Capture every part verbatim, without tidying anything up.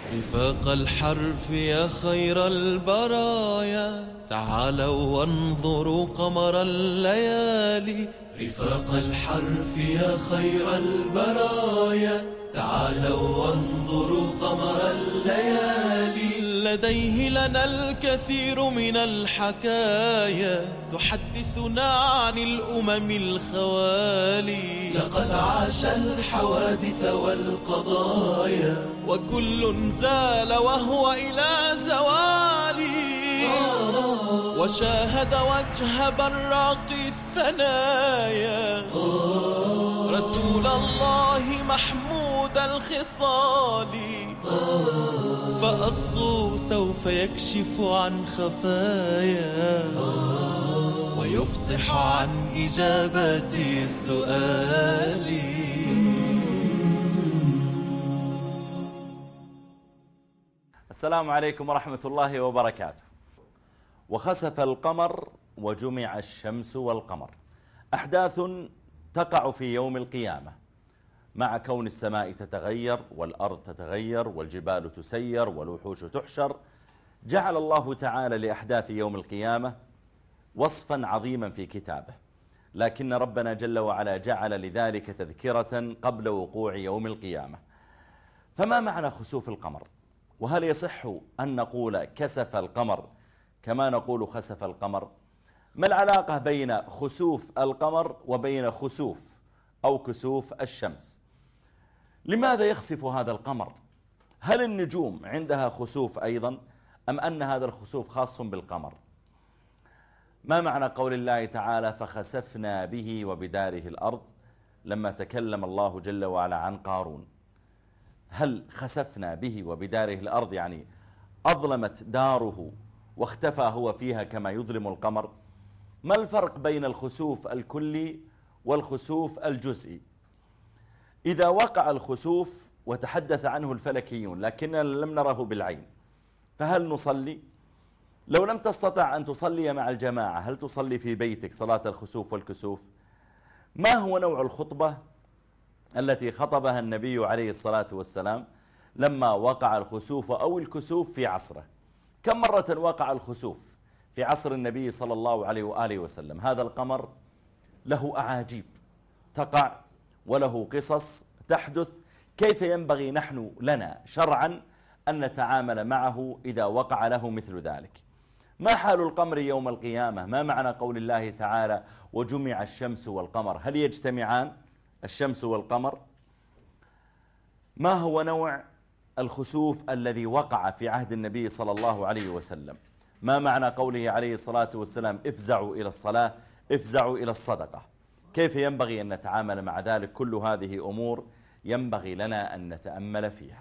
رفاق الحرف يا خير البرايا، تعالوا وانظروا قمر الليالي. رفاق الحرف يا خير البرايا، تعالوا وانظروا قمر الليالي. لديه لنا الكثير من الحكايا، تحدثنا عن الأمم الخوالي. لقد عاش الحوادث والقضايا، وكل زال وهو إلى زوالي. وشاهد وجه براق الثنايا، رسول الله محمود الخصال. فأصغوا سوف يكشف عن خفايا، ويفصح عن إجابة السؤال. السلام عليكم ورحمة الله وبركاته. وخسف القمر وجمع الشمس والقمر، أحداث تقع في يوم القيامة مع كون السماء تتغير والأرض تتغير والجبال تسير والوحوش تحشر. جعل الله تعالى لأحداث يوم القيامة وصفا عظيما في كتابه، لكن ربنا جل وعلا جعل لذلك تذكرة قبل وقوع يوم القيامة. فما معنى خسوف القمر؟ وهل يصح أن نقول كسف القمر كما نقول خسف القمر؟ ما العلاقة بين خسوف القمر وبين خسوف أو كسوف الشمس؟ لماذا يخسف هذا القمر؟ هل النجوم عندها خسوف أيضا أم أن هذا الخسوف خاص بالقمر؟ ما معنى قول الله تعالى فخسفنا به وبداره الأرض لما تكلم الله جل وعلا عن قارون؟ هل خسفنا به وبداره الأرض يعني أظلمت داره واختفى هو فيها كما يظلم القمر؟ ما الفرق بين الخسوف الكلي والخسوف الجزئي؟ إذا وقع الخسوف وتحدث عنه الفلكيون لكننا لم نره بالعين، فهل نصلي؟ لو لم تستطع أن تصلي مع الجماعة هل تصلي في بيتك صلاة الخسوف والكسوف؟ ما هو نوع الخطبة التي خطبها النبي عليه الصلاة والسلام لما وقع الخسوف أو الكسوف في عصره؟ كم مرة وقع الخسوف في عصر النبي صلى الله عليه وآله وسلم؟ هذا القمر له أعاجيب تقع وله قصص تحدث، كيف ينبغي نحن لنا شرعا أن نتعامل معه إذا وقع له مثل ذلك؟ ما حال القمر يوم القيامة؟ ما معنى قول الله تعالى وجمع الشمس والقمر؟ هل يجتمعان الشمس والقمر؟ ما هو نوع الخسوف الذي وقع في عهد النبي صلى الله عليه وسلم؟ ما معنى قوله عليه الصلاة والسلام افزعوا إلى الصلاة افزعوا إلى الصدقة؟ كيف ينبغي أن نتعامل مع ذلك؟ كل هذه أمور ينبغي لنا أن نتأمل فيها.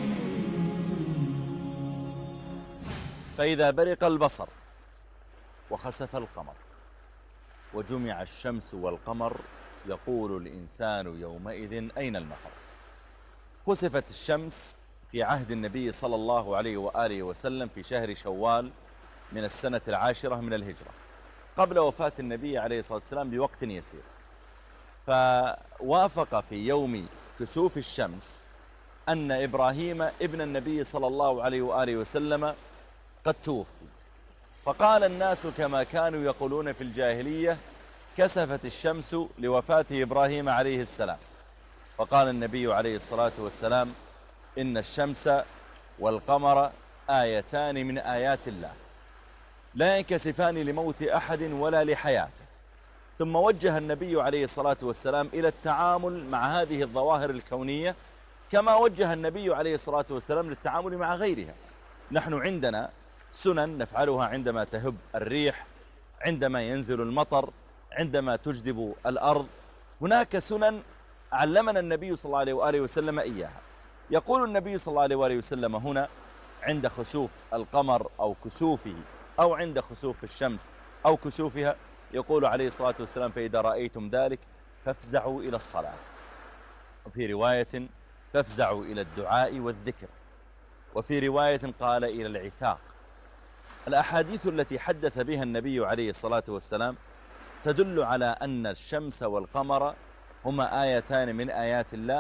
فإذا برق البصر وخسف القمر وجمع الشمس والقمر يقول الإنسان يومئذ أين المفر؟ خسفت الشمس في عهد النبي صلى الله عليه وآله وسلم في شهر شوال من السنة العاشرة من الهجرة قبل وفاة النبي عليه الصلاة والسلام بوقت يسير، فوافق في يوم كسوف الشمس أن إبراهيم ابن النبي صلى الله عليه وآله وسلم قد توفي، فقال الناس كما كانوا يقولون في الجاهلية كسفت الشمس لوفاة إبراهيم عليه السلام. فقال النبي عليه الصلاة والسلام إن الشمس والقمر آيتان من آيات الله لا ينكسفان لموت أحد ولا لحياته. ثم وجه النبي عليه الصلاة والسلام إلى التعامل مع هذه الظواهر الكونية كما وجه النبي عليه الصلاة والسلام للتعامل مع غيرها. نحن عندنا سنن نفعلها عندما تهب الريح، عندما ينزل المطر، عندما تجدب الأرض. هناك سنن علمنا النبي صلى الله عليه وآله وسلم إياها. يقول النبي صلى الله عليه وآله وسلم هنا عند خسوف القمر أو كسوفه أو عند خسوف الشمس أو كسوفها، يقول عليه الصلاة والسلام فإذا رأيتم ذلك فافزعوا إلى الصلاة، وفي رواية فافزعوا إلى الدعاء والذكر، وفي رواية قال إلى العتاق. الأحاديث التي حدث بها النبي عليه الصلاة والسلام تدل على أن الشمس والقمر هما آيتان من آيات الله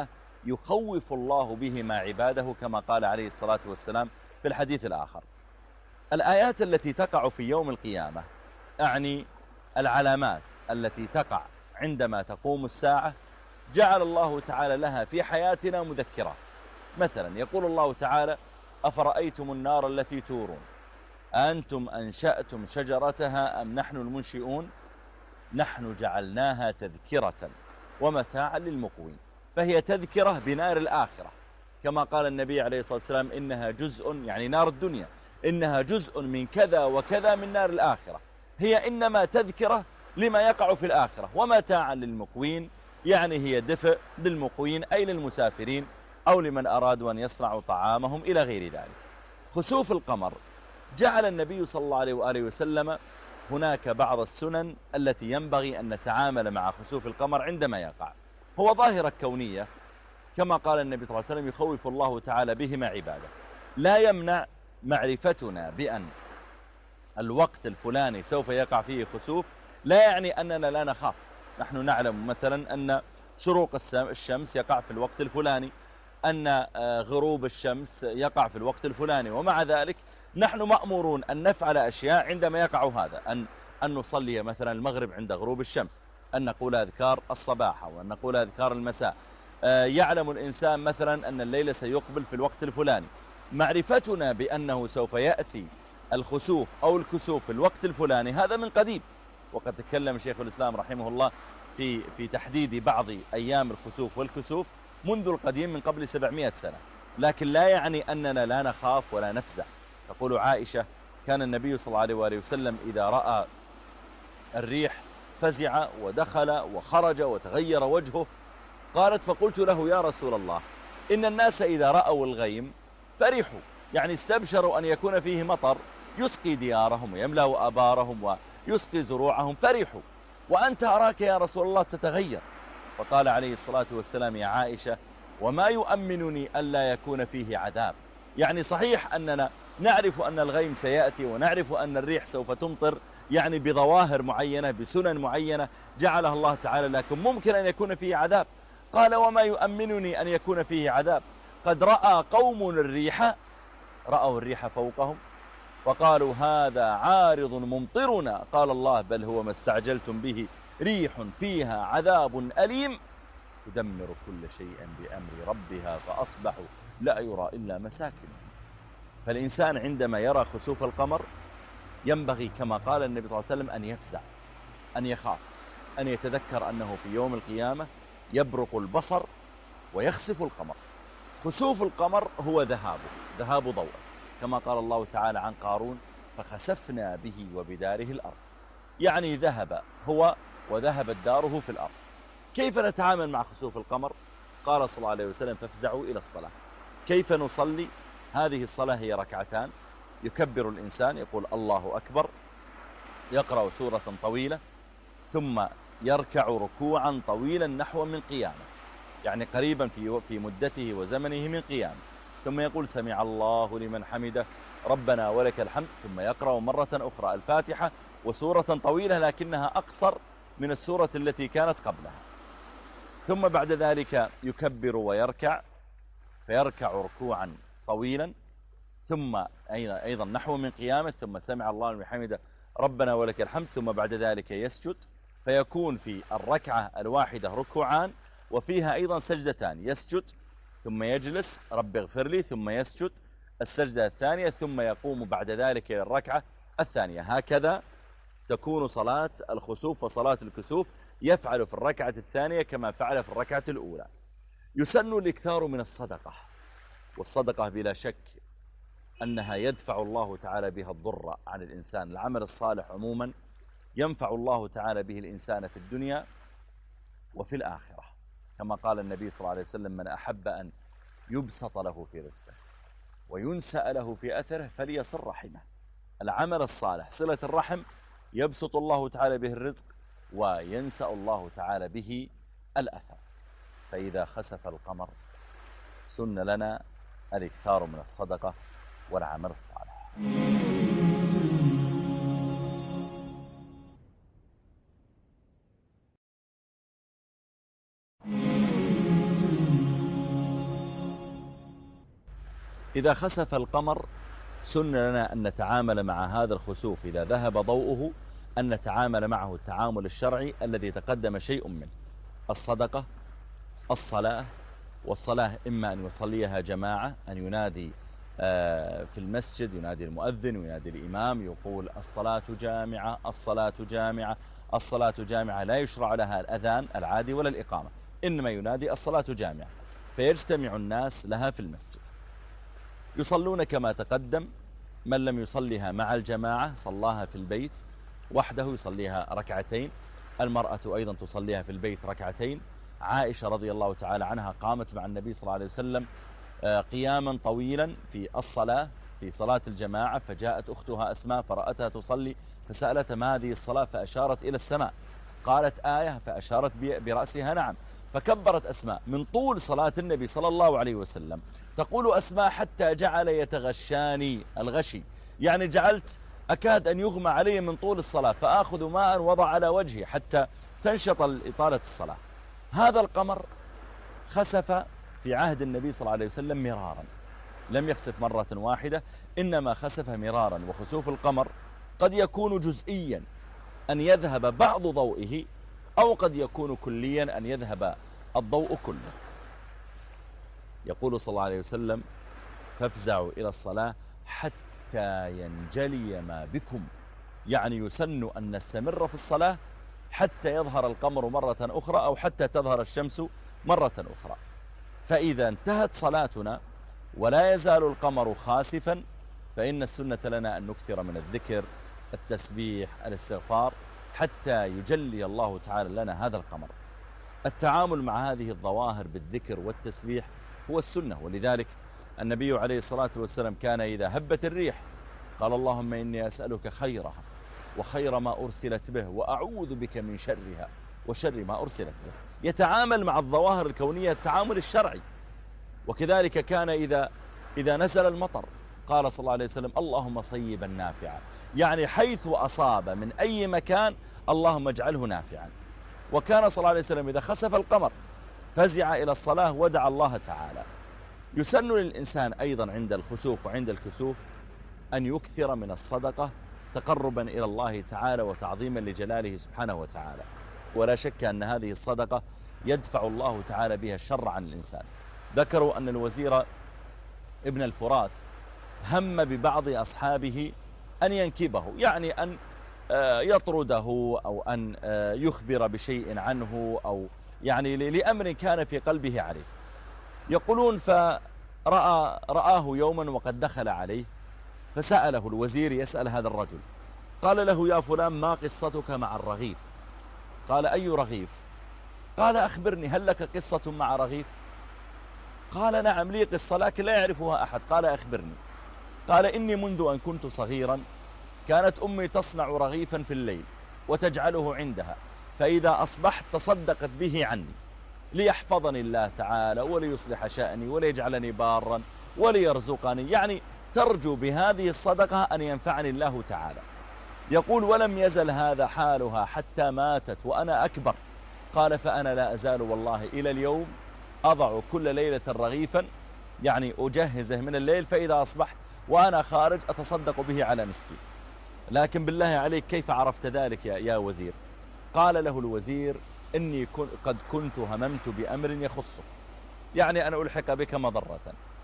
يخوف الله بهما عباده كما قال عليه الصلاة والسلام في الحديث الآخر. الآيات التي تقع في يوم القيامة أعني العلامات التي تقع عندما تقوم الساعة، جعل الله تعالى لها في حياتنا مذكرات. مثلا يقول الله تعالى: أفرأيتم النار التي تورون أنتم أنشأتم شجرتها أم نحن المنشئون نحن جعلناها تذكرة ومتاعا للمقوين. فهي تذكرة بنار الآخرة، كما قال النبي عليه الصلاة والسلام: إنها جزء، يعني نار الدنيا، إنها جزء من كذا وكذا من نار الآخرة. هي إنما تذكرة لما يقع في الآخرة، ومتاعا للمقوين يعني هي دفء للمقوين أي للمسافرين أو لمن أرادوا أن يصنعوا طعامهم إلى غير ذلك. خسوف القمر جعل النبي صلى الله عليه وآله وسلم هناك بعض السنن التي ينبغي أن نتعامل مع خسوف القمر عندما يقع. هو ظاهرة كونية كما قال النبي صلى الله عليه وسلم: يخوف الله تعالى بهما عباده. لا يمنع معرفتنا بأن الوقت الفلاني سوف يقع فيه خسوف، لا يعني أننا لا نخاف. نحن نعلم مثلا أن شروق الشمس يقع في الوقت الفلاني، أن غروب الشمس يقع في الوقت الفلاني، ومع ذلك نحن مأمورون أن نفعل أشياء عندما يقع هذا، أن, أن نصلي مثلا المغرب عند غروب الشمس، أن نقول أذكار الصباح وأن نقول أذكار المساء. يعلم الإنسان مثلا أن الليل سيقبل في الوقت الفلاني. معرفتنا بأنه سوف يأتي الخسوف أو الكسوف في الوقت الفلاني هذا من قديم، وقد تكلم شيخ الإسلام رحمه الله في, في تحديد بعض أيام الخسوف والكسوف منذ القديم من قبل سبعمائة سنة، لكن لا يعني أننا لا نخاف ولا نفزع. تقول عائشة: كان النبي صلى الله عليه وآله وسلم إذا رأى الريح فزع ودخل وخرج وتغير وجهه. قالت: فقلت له: يا رسول الله، إن الناس إذا رأوا الغيم فرحوا، يعني استبشروا أن يكون فيه مطر يسقي ديارهم ويملأ أبارهم ويسقي زروعهم، فرحوا، وأنت أراك يا رسول الله تتغير. فقال عليه الصلاة والسلام: يا عائشة، وما يؤمنني ألا يكون فيه عذاب. يعني صحيح أننا نعرف أن الغيم سيأتي ونعرف أن الريح سوف تمطر، يعني بظواهر معينة بسنن معينة جعلها الله تعالى، لكن ممكن أن يكون فيه عذاب. قال: وما يؤمنني أن يكون فيه عذاب؟ قد رأى قوم الريح، رأوا الريح فوقهم وقالوا: هذا عارض ممطرنا. قال الله: بل هو ما استعجلتم به، ريح فيها عذاب أليم تدمر كل شيء بأمر ربها فأصبحوا لا يرى إلا مساكنهم. فالإنسان عندما يرى خسوف القمر ينبغي كما قال النبي صلى الله عليه وسلم أن يفزع، أن يخاف، أن يتذكر أنه في يوم القيامة يبرق البصر ويخسف القمر. خسوف القمر هو ذهابه، ذهاب ضوءه، كما قال الله تعالى عن قارون: فخسفنا به وبداره الأرض، يعني ذهب هو وذهبت داره في الأرض. كيف نتعامل مع خسوف القمر؟ قال صلى الله عليه وسلم: فافزعوا إلى الصلاة. كيف نصلي؟ هذه الصلاة هي ركعتان، يكبر الإنسان يقول الله أكبر، يقرأ سورة طويلة، ثم يركع ركوعا طويلا نحو من قيامه، يعني قريبا في في مدته وزمنه من قيامه، ثم يقول: سمع الله لمن حمده ربنا ولك الحمد، ثم يقرأ مرة أخرى الفاتحة وسورة طويلة لكنها أقصر من السورة التي كانت قبلها، ثم بعد ذلك يكبر ويركع، فيركع ركوعا طويلا، ثم أيضا نحو من قيامه، ثم سمع الله لمن حمده ربنا ولك الحمد، ثم بعد ذلك يسجد، فيكون في الركعة الواحدة ركوعان وفيها أيضا سجدتان، يسجد ثم يجلس رب اغفر لي، ثم يسجد السجدة الثانية، ثم يقوم بعد ذلك إلى الركعة الثانية. هكذا تكون صلاة الخسوف وصلاة الكسوف، يفعل في الركعة الثانية كما فعل في الركعة الأولى. يسن الإكثار من الصدقة، والصدقة بلا شك أنها يدفع الله تعالى بها الضر عن الإنسان. العمل الصالح عموما ينفع الله تعالى به الإنسان في الدنيا وفي الآخرة، كما قال النبي صلى الله عليه وسلم: من أحب أن يبسط له في رزقه وينسأ له في أثره فليصل رحمه. العمل الصالح صلة الرحم يبسط الله تعالى به الرزق وينسأ الله تعالى به الأثر. فإذا خسف القمر سن لنا الإكثار من الصدقة والعمل الصالح. إذا خسف القمر سن لنا أن نتعامل مع هذا الخسوف إذا ذهب ضوءه، أن نتعامل معه التعامل الشرعي الذي تقدم شيء منه: الصدقة، الصلاة. والصلاة إما أن يصليها جماعة، أن ينادي في المسجد، ينادي المؤذن وينادي الإمام، يقول الصلاة جامعة، الصلاة جامعة، الصلاة جامعة. لا يشرع لها الأذان العادي ولا الإقامة، إنما ينادي الصلاة جامعة، فيجتمع الناس لها في المسجد يصلون كما تقدم. من لم يصليها مع الجماعة صلاها في البيت وحده، يصليها ركعتين. المرأة أيضا تصليها في البيت ركعتين. عائشة رضي الله تعالى عنها قامت مع النبي صلى الله عليه وسلم قياما طويلا في الصلاة، في صلاة الجماعة، فجاءت أختها أسماء فرأتها تصلي فسألت ما هذه الصلاة، فأشارت إلى السماء، قالت آية، فأشارت برأسها نعم، فكبرت أسماء من طول صلاة النبي صلى الله عليه وسلم. تقول أسماء حتى جعل يتغشاني الغشي، يعني جعلت أكاد أن يغمى علي من طول الصلاة، فآخذ ماء وضع على وجهي حتى تنشط إطالة الصلاة. هذا القمر خسف في عهد النبي صلى الله عليه وسلم مرارا، لم يخسف مرة واحدة، إنما خسف مرارا. وخسوف القمر قد يكون جزئيا أن يذهب بعض ضوئه، أو قد يكون كليا أن يذهب الضوء كله. يقول صلى الله عليه وسلم: فافزعوا إلى الصلاة حتى ينجلي ما بكم، يعني يسن أن نستمر في الصلاة حتى يظهر القمر مرة أخرى، أو حتى تظهر الشمس مرة أخرى. فإذا انتهت صلاتنا ولا يزال القمر خاسفا، فإن السنة لنا أن نكثر من الذكر، التسبيح، الاستغفار، حتى يجلي الله تعالى لنا هذا القمر. التعامل مع هذه الظواهر بالذكر والتسبيح هو السنة، ولذلك النبي عليه الصلاة والسلام كان إذا هبت الريح قال: اللهم إني أسألك خيرها وخير ما أرسلت به، وأعوذ بك من شرها وشر ما أرسلت به. يتعامل مع الظواهر الكونية التعامل الشرعي. وكذلك كان إذا إذا نزل المطر قال صلى الله عليه وسلم: اللهم صيبا نافعا، يعني حيث أصاب من أي مكان اللهم اجعله نافعا. وكان صلى الله عليه وسلم إذا خسف القمر فزع إلى الصلاة ودعا الله تعالى. يسن للإنسان أيضا عند الخسوف وعند الكسوف أن يكثر من الصدقة تقربا إلى الله تعالى وتعظيما لجلاله سبحانه وتعالى. ولا شك أن هذه الصدقة يدفع الله تعالى بها الشر عن الإنسان. ذكروا أن الوزير ابن الفرات هم ببعض أصحابه أن ينكبه، يعني أن يطرده أو أن يخبر بشيء عنه، أو يعني لأمر كان في قلبه عليه. يقولون فرأى رآه يوما وقد دخل عليه، فسأله الوزير يسأل هذا الرجل، قال له: يا فلان، ما قصتك مع الرغيف؟ قال: أي رغيف؟ قال: أخبرني، هل لك قصة مع رغيف؟ قال: نعم لي قصة لكن لا يعرفها أحد. قال: أخبرني. قال: إني منذ أن كنت صغيرا كانت أمي تصنع رغيفا في الليل وتجعله عندها، فإذا أصبحت تصدقت به عني ليحفظني الله تعالى وليصلح شأني وليجعلني بارا وليرزقني، يعني ترجو بهذه الصدقة أن ينفعني الله تعالى. يقول: ولم يزل هذا حالها حتى ماتت وأنا أكبر. قال: فأنا لا أزال والله إلى اليوم أضع كل ليلة رغيفا، يعني أجهزه من الليل، فإذا أصبحت وأنا خارج أتصدق به على مسكين. لكن بالله عليك كيف عرفت ذلك يا, يا وزير؟ قال له الوزير: إني قد كنت هممت بأمر يخصك، يعني أنا ألحق بك مضرة،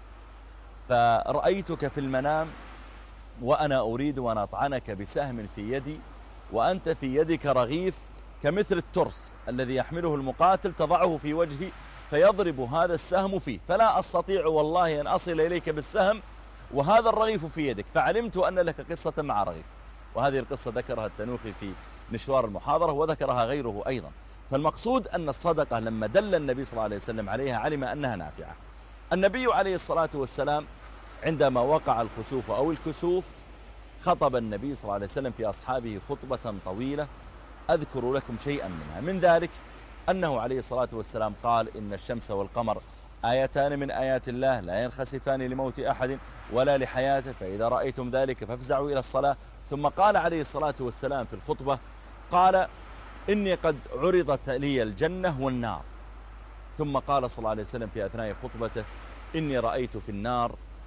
فرأيتك في المنام وأنا أريد أن أطعنك بسهم في يدي، وأنت في يدك رغيف كمثل الترس الذي يحمله المقاتل، تضعه في وجهي فيضرب هذا السهم فيه، فلا أستطيع والله أن أصل إليك بالسهم وهذا الرغيف في يدك، فعلمت أن لك قصة مع رغيف. وهذه القصة ذكرها التنوخي في نشوار المحاضرة، وذكرها غيره أيضا. فالمقصود أن الصدقة لما دل النبي صلى الله عليه وسلم عليها علم أنها نافعة. النبي عليه الصلاة والسلام عندما وقع الخسوف أو الكسوف خطب النبي صلى الله عليه وسلم في أصحابه خطبة طويلة، أذكر لكم شيئا منها. من ذلك أنه عليه الصلاة والسلام قال: إن الشمس والقمر آيتان من آيات الله لا ينخسفان لموت أحد ولا لحياته، فإذا رأيتم ذلك فافزعوا إلى الصلاة. ثم قال عليه الصلاة والسلام في الخطبة، قال: إني قد عرضت لي الجنة والنار. ثم قال صلى الله عليه وسلم في أثناء خطبته: إني رأيت في النار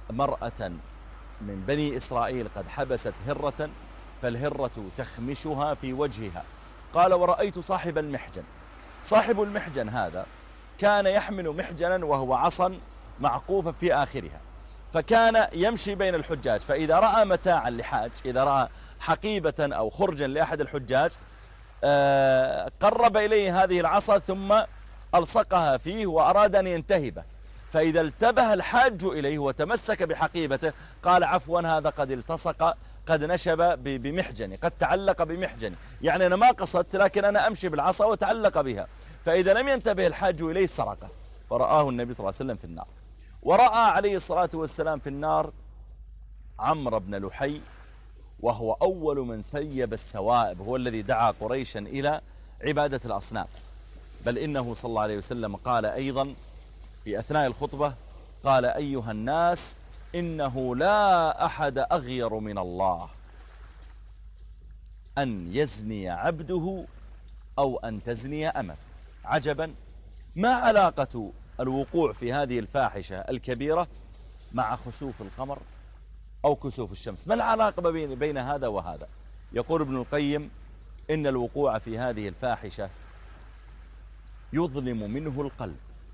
مرأة من بني إسرائيل قد حبست هرة فالهرة تخمشها في وجهها. قال ورأيت صاحب المحجن. صاحب المحجن هذا كان يحمل محجنا وهو عصا معقوفا في آخرها، فكان يمشي بين الحجاج، فإذا رأى متاعا لحاج، إذا رأى حقيبة أو خرجا لأحد الحجاج قرب إليه هذه العصا ثم ألصقها فيه وأراد أن ينتهبه، فإذا التبه الحاج إليه وتمسك بحقيبته قال عفوا هذا قد التصق، قد نشب بمحجني، قد تعلق بمحجني، يعني أنا ما قصدت لكن أنا أمشي بالعصا وتعلق بها. فإذا لم ينتبه الحاج إليه سرقه، فرآه النبي صلى الله عليه وسلم في النار. ورأى عليه الصلاة والسلام في النار عمرو بن لحي، وهو أول من سيب السوائب، هو الذي دعا قريشا إلى عبادة الأصنام. بل إنه صلى الله عليه وسلم قال أيضا في أثناء الخطبة، قال أيها الناس إنه لا أحد أغير من الله أن يزني عبده أو أن تزني أمته. عجبا، ما علاقة الوقوع في هذه الفاحشة الكبيرة مع خسوف القمر أو كسوف الشمس؟ ما العلاقة بين, بين هذا وهذا؟ يقول ابن القيم إن الوقوع في هذه الفاحشة يظلم منه القلب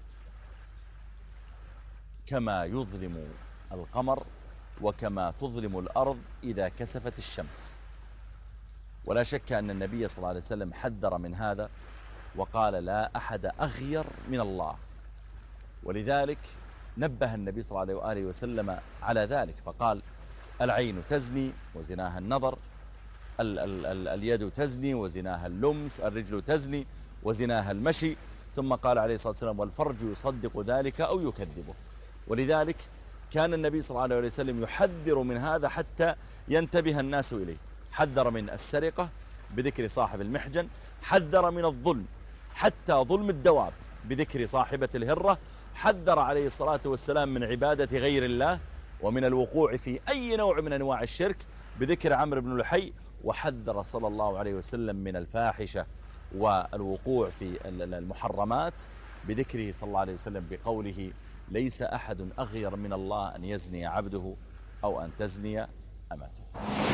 كما يظلم القمر وكما تظلم الأرض إذا كسفت الشمس. ولا شك أن النبي صلى الله عليه وسلم حذر من هذا وقال لا أحد أغير من الله، ولذلك نبه النبي صلى الله عليه وسلم على ذلك فقال العين تزني وزناها النظر، ال ال ال اليد تزني وزناها اللمس، الرجل تزني وزناها المشي، ثم قال عليه الصلاة والسلام والفرج يصدق ذلك أو يكذبه. ولذلك كان النبي صلى الله عليه وسلم يحذر من هذا حتى ينتبه الناس إليه. حذر من السرقة بذكر صاحب المحجن، حذر من الظلم حتى ظلم الدواب بذكر صاحبة الهرة، حذر عليه الصلاة والسلام من عبادة غير الله ومن الوقوع في أي نوع من أنواع الشرك بذكر عمرو بن لحي، وحذر صلى الله عليه وسلم من الفاحشة والوقوع في المحرمات بذكره صلى الله عليه وسلم بقوله ليس أحد أغير من الله أن يزني عبده أو أن تزني أمته.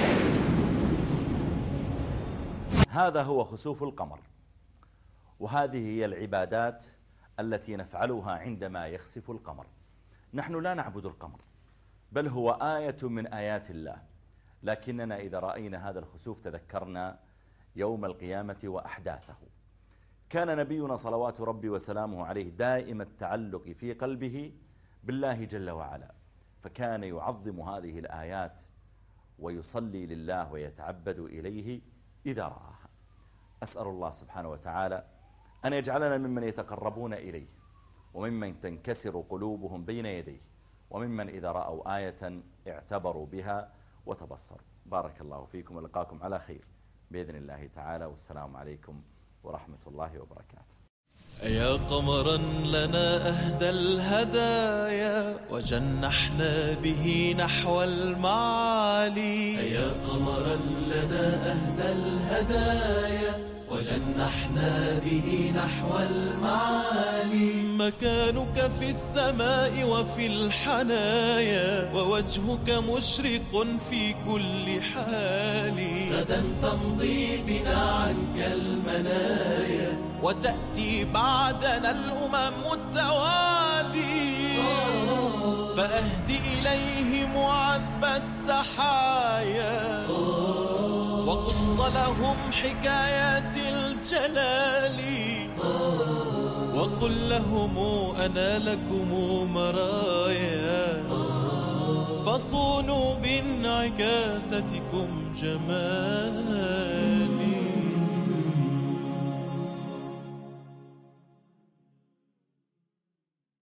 هذا هو خسوف القمر، وهذه هي العبادات التي نفعلها عندما يخسف القمر. نحن لا نعبد القمر، بل هو آية من آيات الله، لكننا إذا رأينا هذا الخسوف تذكرنا يوم القيامة وأحداثه. كان نبينا صلوات ربي وسلامه عليه دائم التعلق في قلبه بالله جل وعلا، فكان يعظم هذه الآيات ويصلي لله ويتعبد إليه إذا رآها. أسأل الله سبحانه وتعالى أن يجعلنا ممن يتقربون إليه، وممن تنكسر قلوبهم بين يديه، وممن إذا رأوا آية اعتبروا بها وتبصروا. بارك الله فيكم ولقاكم على خير بإذن الله تعالى، والسلام عليكم ورحمة الله وبركاته. يا قمرا لنا أهدى الهدايا وجنحنا به نحو المعالي. يا قمرا لنا أهدى الهدايا وجنحنا به نحو المعالي. مكانك في السماء وفي الحنايا، ووجهك مشرق في كل حال. غدا تمضي بنا عنك المنايا، وتأتي بعدنا الأمم التوالي. فأهدي إليهم عذب التحايا، وقص لهم حكايات الجلال. وقل لهم أنا لكم مرايا، فصونوا بانعكاستكم جمال.